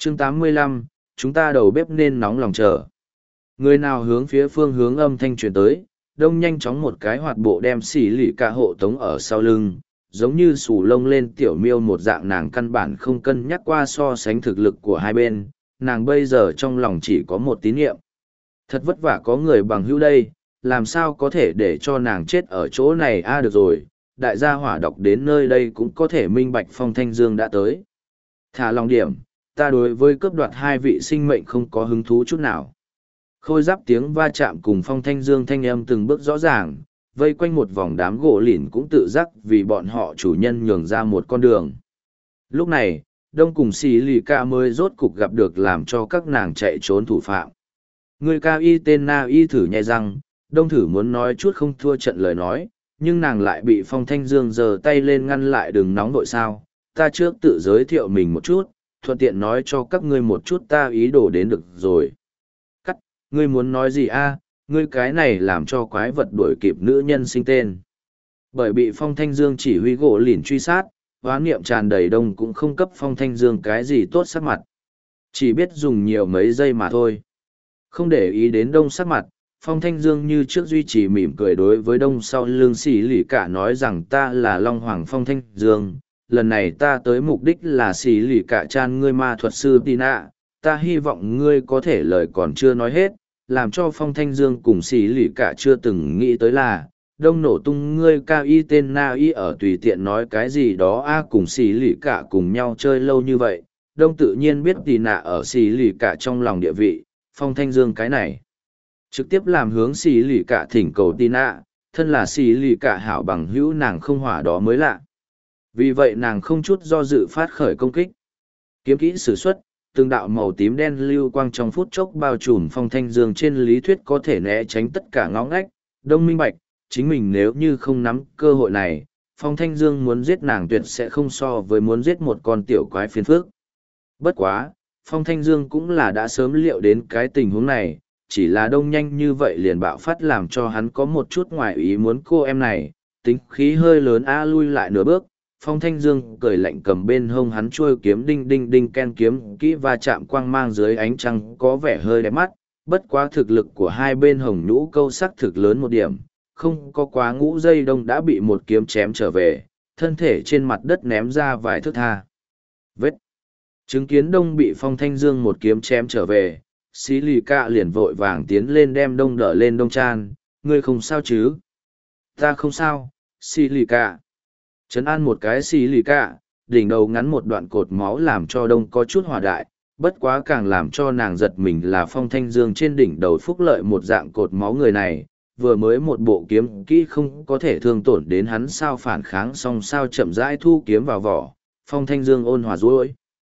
Chương 85, chúng ta đầu bếp nên nóng lòng chờ. Người nào hướng phía phương hướng âm thanh truyền tới, đông nhanh chóng một cái hoạt bộ đem xỉ lì cả hộ tống ở sau lưng, giống như sù lông lên tiểu miêu một dạng. Nàng căn bản không cân nhắc qua so sánh thực lực của hai bên, nàng bây giờ trong lòng chỉ có một tín nhiệm. Thật vất vả có người bằng hữu đây, làm sao có thể để cho nàng chết ở chỗ này được rồi, đại gia hỏa đọc đến nơi đây cũng có thể minh bạch Phong Thanh Dương đã tới. Thả lòng điểm, ta đối với cướp đoạt hai vị sinh mệnh không có hứng thú chút nào. Khôi giáp tiếng va chạm cùng Phong Thanh Dương thanh âm từng bước rõ ràng, vây quanh một vòng đám gỗ lỉn cũng tự giác vì bọn họ chủ nhân nhường ra một con đường. Lúc này, Đông cùng xì lì ca mới rốt cục gặp được làm cho các nàng chạy trốn thủ phạm. Người cao y tên Na Y thử nhai răng, Đông thử muốn nói chút không thua trận lời nói, nhưng nàng lại bị Phong Thanh Dương giơ tay lên ngăn lại. Đừng nóng nội sao, ta trước tự giới thiệu mình một chút, thuận tiện nói cho các ngươi một chút ta ý đồ đến được rồi. Cắt, ngươi muốn nói gì ngươi cái này làm cho quái vật đuổi kịp nữ nhân sinh tên. Bởi bị Phong Thanh Dương chỉ huy gỗ lỉn truy sát, oán niệm tràn đầy. Đông cũng không cấp Phong Thanh Dương cái gì tốt sắc mặt. Chỉ biết dùng nhiều mấy giây mà thôi. Không để ý đến Đông sắc mặt, Phong Thanh Dương như trước duy trì mỉm cười đối với Đông sau lưng xỉ lì cả nói rằng ta là Long Hoàng Phong Thanh Dương. Lần này ta tới mục đích là xỉ lì cả chan ngươi ma thuật sư Tina, ta hy vọng ngươi có thể lời còn chưa nói hết, làm cho Phong Thanh Dương cùng xỉ lì cả chưa từng nghĩ tới là, Đông nổ tung ngươi cao y tên Na Y ở tùy tiện nói cái gì đó cùng xỉ lì cả cùng nhau chơi lâu như vậy, Đông tự nhiên biết Tina ở xỉ lì cả trong lòng địa vị, Phong Thanh Dương cái này. Trực tiếp làm hướng xỉ lì cả thỉnh cầu Tina, thân là xỉ lì cả hảo bằng hữu nàng không hỏa đó mới lạ. Vì vậy nàng không chút do dự phát khởi công kích. Kiếm kỹ sử xuất, từng đạo màu tím đen lưu quang trong phút chốc bao trùm Phong Thanh Dương trên lý thuyết có thể né tránh tất cả ngõ ngách. Đông minh bạch, chính mình nếu như không nắm cơ hội này, Phong Thanh Dương muốn giết nàng tuyệt sẽ không so với muốn giết một con tiểu quái phiền phức. Bất quá, Phong Thanh Dương cũng là đã sớm liệu đến cái tình huống này, chỉ là Đông nhanh như vậy liền bạo phát làm cho hắn có một chút ngoài ý muốn. Cô em này, tính khí hơi lớn lui lại nửa bước. Phong Thanh Dương cười lạnh cầm bên hông hắn chuôi kiếm đinh đinh đinh ken kiếm kỹ và chạm quang mang dưới ánh trăng có vẻ hơi đẹp mắt, bất quá thực lực của hai bên hồng nhũ câu sắc thực lớn một điểm, không có quá ngũ dây Đông đã bị một kiếm chém trở về, thân thể trên mặt đất ném ra vài thước tha. Vết. Chứng kiến Đông bị Phong Thanh Dương một kiếm chém trở về, xí lì cạ liền vội vàng tiến lên đem Đông đỡ lên. Đông chan, ngươi không sao chứ? Ta không sao, xí lì cạ. Trấn an một cái xì lì cạ, đỉnh đầu ngắn một đoạn cột máu làm cho Đông có chút hỏa đại, bất quá càng làm cho nàng giật mình là Phong Thanh Dương trên đỉnh đầu phúc lợi một dạng cột máu. Người này, vừa mới một bộ kiếm kỹ không có thể thương tổn đến hắn sao phản kháng xong sao chậm rãi thu kiếm vào vỏ. Phong Thanh Dương ôn hòa dối.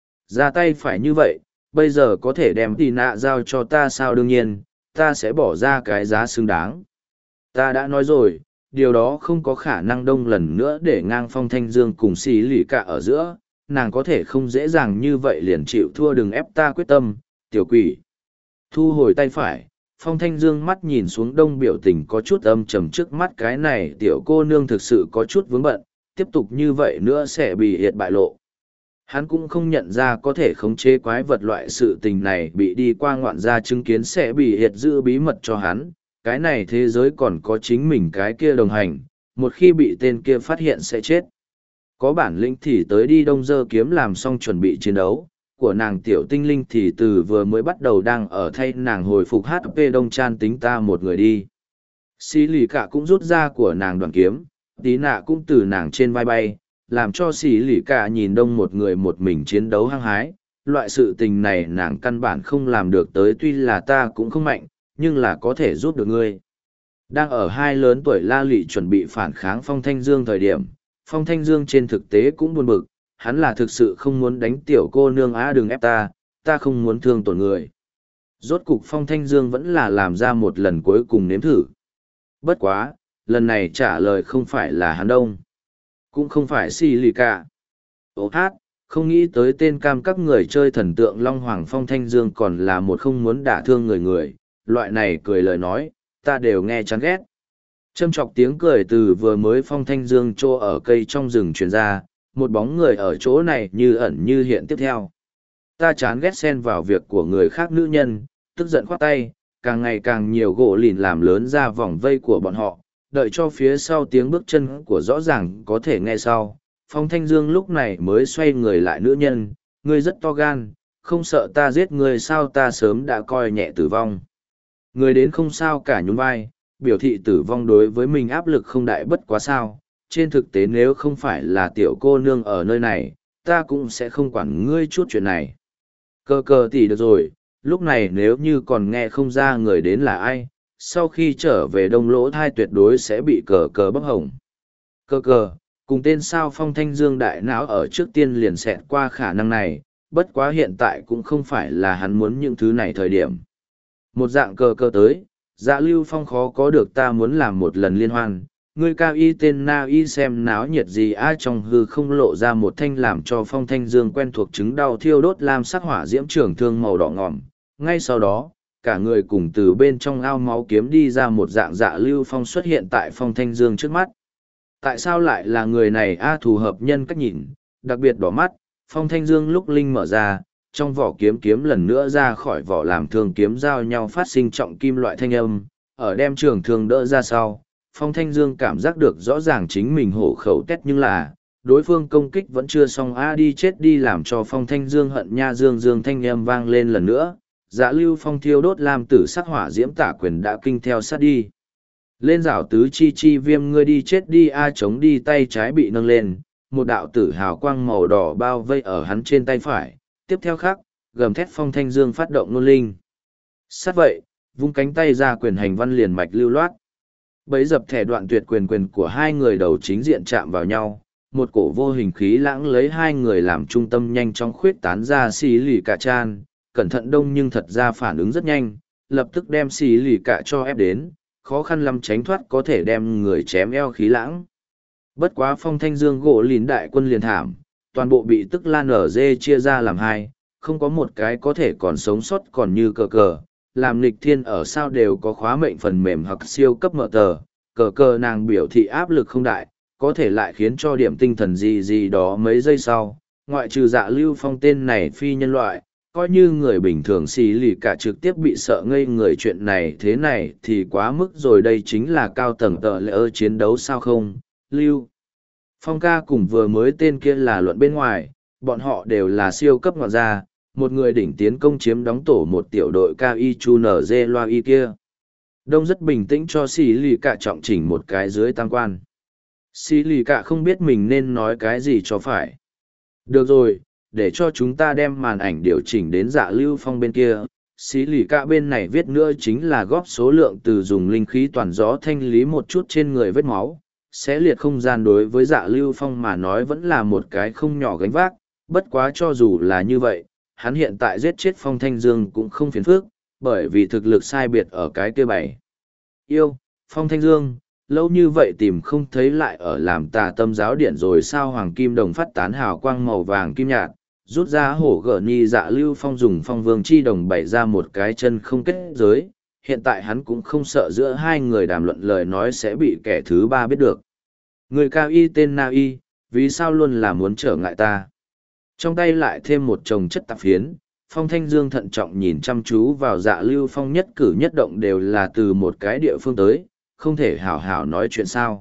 Ra tay phải như vậy, bây giờ có thể đem tì nạ giao cho ta sao? Đương nhiên, ta sẽ bỏ ra cái giá xứng đáng. Ta đã nói rồi. Điều đó không có khả năng. Đông lần nữa để ngang Phong Thanh Dương cùng xì lì cả ở giữa, nàng có thể không dễ dàng như vậy liền chịu thua. Đừng ép ta quyết tâm, tiểu quỷ. Thu hồi tay phải, Phong Thanh Dương mắt nhìn xuống Đông biểu tình có chút âm trầm. Trước mắt cái này tiểu cô nương thực sự có chút vướng bận, tiếp tục như vậy nữa sẽ bị hiệt bại lộ. Hắn cũng không nhận ra có thể khống chế quái vật loại sự tình này bị đi qua ngoạn gia chứng kiến sẽ bị hiệt giữ bí mật cho hắn. Cái này thế giới còn có chính mình cái kia đồng hành, một khi bị tên kia phát hiện sẽ chết. Có bản lĩnh thì tới đi. Đông giơ kiếm làm xong chuẩn bị chiến đấu, của nàng tiểu tinh linh thì từ vừa mới bắt đầu đang ở thay nàng hồi phục HP. Đông chan tính ta một người đi. Xí lì cả cũng rút ra của nàng đoàn kiếm, tí nạ cũng từ nàng trên vai bay, làm cho xí lì cả nhìn Đông một người một mình chiến đấu hăng hái. Loại sự tình này nàng căn bản không làm được tới, tuy là ta cũng không mạnh, nhưng là có thể giúp được ngươi. Đang ở hai lớn tuổi la lị chuẩn bị phản kháng Phong Thanh Dương thời điểm, Phong Thanh Dương trên thực tế cũng buồn bực, hắn là thực sự không muốn đánh tiểu cô nương đừng ép ta, ta không muốn thương tổn người. Rốt cục Phong Thanh Dương vẫn là làm ra một lần cuối cùng nếm thử. Bất quá, lần này trả lời không phải là hắn Đông, cũng không phải xì lì cả. Không nghĩ tới tên cam các người chơi thần tượng Long Hoàng Phong Thanh Dương còn là một không muốn đả thương người. Loại này cười lời nói, ta đều nghe chán ghét. Châm chọc tiếng cười từ vừa mới Phong Thanh Dương trô ở cây trong rừng truyền ra, một bóng người ở chỗ này như ẩn như hiện tiếp theo. Ta chán ghét xen vào việc của người khác nữ nhân, tức giận khoát tay, càng ngày càng nhiều gỗ lìn làm lớn ra vòng vây của bọn họ, đợi cho phía sau tiếng bước chân của rõ ràng có thể nghe sau. Phong Thanh Dương lúc này mới xoay người lại nữ nhân, ngươi rất to gan, không sợ ta giết ngươi sao, ta sớm đã coi nhẹ tử vong. Người đến không sao cả, nhún vai, biểu thị tử vong đối với mình áp lực không đại bất quá sao. Trên thực tế nếu không phải là tiểu cô nương ở nơi này, ta cũng sẽ không quản ngươi chút chuyện này. Cờ cờ tỷ được rồi, lúc này nếu như còn nghe không ra người đến là ai, sau khi trở về đông lỗ thai tuyệt đối sẽ bị cờ cờ bóc hồng. Cờ cờ, cùng tên sao Phong Thanh Dương đại não ở trước tiên liền xẹt qua khả năng này, bất quá hiện tại cũng không phải là hắn muốn những thứ này thời điểm. Một dạng cờ cờ tới, Dạ Lưu Phong khó có được, ta muốn làm một lần liên hoan. Ngươi cao y tên na y xem náo nhiệt gì ai, trong hư không lộ ra một thanh làm cho Phong Thanh Dương quen thuộc chứng đau thiêu đốt lam sắc hỏa diễm trường thương màu đỏ ngòm. Ngay sau đó, cả người cùng từ bên trong ao máu kiếm đi ra một dạng Dạ Lưu Phong xuất hiện tại Phong Thanh Dương trước mắt. Tại sao lại là người này a, thù hợp nhân cách nhìn, đặc biệt đỏ mắt. Phong Thanh Dương lúc linh mở ra, trong vỏ kiếm kiếm lần nữa ra khỏi vỏ làm thương kiếm giao nhau phát sinh trọng kim loại thanh âm, ở đem trường thương đỡ ra sau. Phong Thanh Dương cảm giác được rõ ràng chính mình hổ khẩu tét, nhưng là, đối phương công kích vẫn chưa xong a, đi chết đi, làm cho Phong Thanh Dương hận nha. Dương dương thanh âm vang lên lần nữa, Dạ Lưu Phong thiêu đốt làm tử sắc hỏa diễm tả quyền đã kinh theo sát đi. Lên rảo tứ chi chi viêm, ngươi đi chết đi a, chống đi, tay trái bị nâng lên, một đạo tử hào quang màu đỏ bao vây ở hắn trên tay phải. Tiếp theo khác, gầm thét Phong Thanh Dương phát động nôn linh. Sát vậy, vung cánh tay ra, quyền hành văn liền mạch lưu loát. Bấy dập thẻ đoạn tuyệt, quyền của hai người đầu chính diện chạm vào nhau, một cổ vô hình khí lãng lấy hai người làm trung tâm nhanh chóng khuyết tán ra. Xì lì cả chan, cẩn thận đông nhưng thật ra phản ứng rất nhanh, lập tức đem xì lì cả cho ép đến, khó khăn lắm tránh thoát có thể đem người chém eo khí lãng. Bất quá Phong Thanh Dương gỗ lìn đại quân liền thảm, toàn bộ bị tức lan ở dê chia ra làm hai, không có một cái có thể còn sống sót, còn như cờ cờ. Làm nghịch thiên ở sao đều có khóa mệnh phần mềm hoặc siêu cấp mở tờ, cờ cờ nàng biểu thị áp lực không đại, có thể lại khiến cho điểm tinh thần gì gì đó mấy giây sau, ngoại trừ Dạ Lưu Phong tên này phi nhân loại, coi như người bình thường xì lì cả trực tiếp bị sợ ngây người. Chuyện này thế này thì quá mức rồi, đây chính là cao tầng tờ lệ ơ chiến đấu sao không. Lưu Phong ca cùng vừa mới tên kia là luận bên ngoài, bọn họ đều là siêu cấp ngoại gia, một người đỉnh tiến công chiếm đóng tổ một tiểu đội KI chu nở dê loa y kia. Đông rất bình tĩnh cho xì lì cả trọng chỉnh một cái dưới tam quan. Xì lì cả không biết mình nên nói cái gì cho phải. Được rồi, để cho chúng ta đem màn ảnh điều chỉnh đến Dạ Lưu Phong bên kia. Xì lì cả bên này viết nữa chính là góp số lượng từ dùng linh khí toàn gió thanh lý một chút trên người vết máu. Sẽ liệt không gian đối với Dạ Lưu Phong mà nói vẫn là một cái không nhỏ gánh vác, bất quá cho dù là như vậy, hắn hiện tại giết chết Phong Thanh Dương cũng không phiền phức, bởi vì thực lực sai biệt ở cái kia bảy. Yêu, Phong Thanh Dương, lâu như vậy tìm không thấy lại ở làm Tà Tâm giáo điện rồi sao? Hoàng kim đồng phát tán hào quang màu vàng kim nhạt, rút ra hổ gở nhi. Dạ Lưu Phong dùng phong vương chi đồng bày ra một cái chân không kết giới, hiện tại hắn cũng không sợ giữa hai người đàm luận lời nói sẽ bị kẻ thứ ba biết được. Người cao y tên Na Y, vì sao luôn là muốn trở ngại ta? Trong tay lại thêm một chồng chất tạp phiến, Phong Thanh Dương thận trọng nhìn chăm chú vào Dạ Lưu Phong, nhất cử nhất động đều là từ một cái địa phương tới, không thể hảo hảo nói chuyện sao.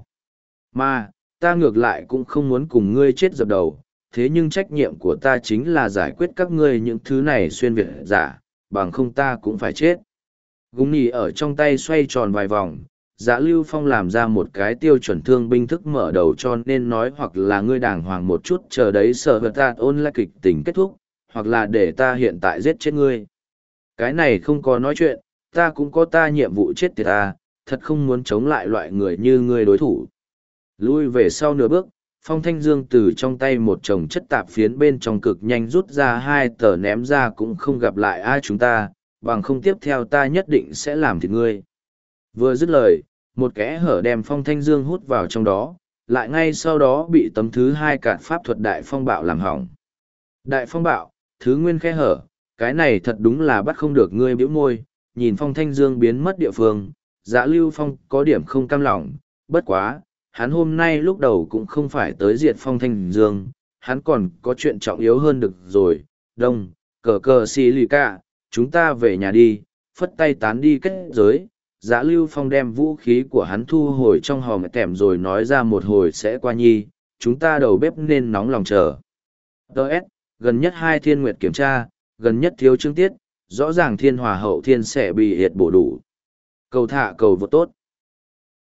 Mà, ta ngược lại cũng không muốn cùng ngươi chết dập đầu, thế nhưng trách nhiệm của ta chính là giải quyết các ngươi những thứ này xuyên việt giả, bằng không ta cũng phải chết. Gúng nhì ở trong tay xoay tròn vài vòng, Dạ Lưu Phong làm ra một cái tiêu chuẩn thương binh thức mở đầu, cho nên nói hoặc là ngươi đàng hoàng một chút chờ đấy sở vật ta ôn lại kịch tình kết thúc, hoặc là để ta hiện tại giết chết ngươi. Cái này không có nói chuyện, ta cũng có ta nhiệm vụ chết tiệt ta, thật không muốn chống lại loại người như ngươi đối thủ. Lui về sau nửa bước, Phong Thanh Dương từ trong tay một chồng chất tạp phiến bên trong cực nhanh rút ra hai tờ ném ra, cũng không gặp lại ai chúng ta, bằng không tiếp theo ta nhất định sẽ làm thịt ngươi. Vừa dứt lời, một kẽ hở đem Phong Thanh Dương hút vào trong đó, lại ngay sau đó bị tấm thứ hai cản pháp thuật đại phong bạo làm hỏng. Đại phong bạo, thứ nguyên kẽ hở, cái này thật đúng là bắt không được ngươi, bĩu môi, nhìn Phong Thanh Dương biến mất địa phương, Dạ Lưu Phong có điểm không cam lòng, bất quá, hắn hôm nay lúc đầu cũng không phải tới diệt Phong Thanh Dương, hắn còn có chuyện trọng yếu hơn được rồi. Đông, Cờ cờ xì lì cả, chúng ta về nhà đi, phất tay tán đi kết giới. Dã Lưu Phong đem vũ khí của hắn thu hồi trong hòm kèm rồi nói ra một hồi sẽ qua nhi, chúng ta đầu bếp nên nóng lòng chờ. Đợt, gần nhất 2 thiên nguyệt kiểm tra, gần nhất thiếu chương tiết, rõ ràng thiên hòa hậu thiên sẽ bị hiệt bổ đủ. Cầu thả cầu vô tốt.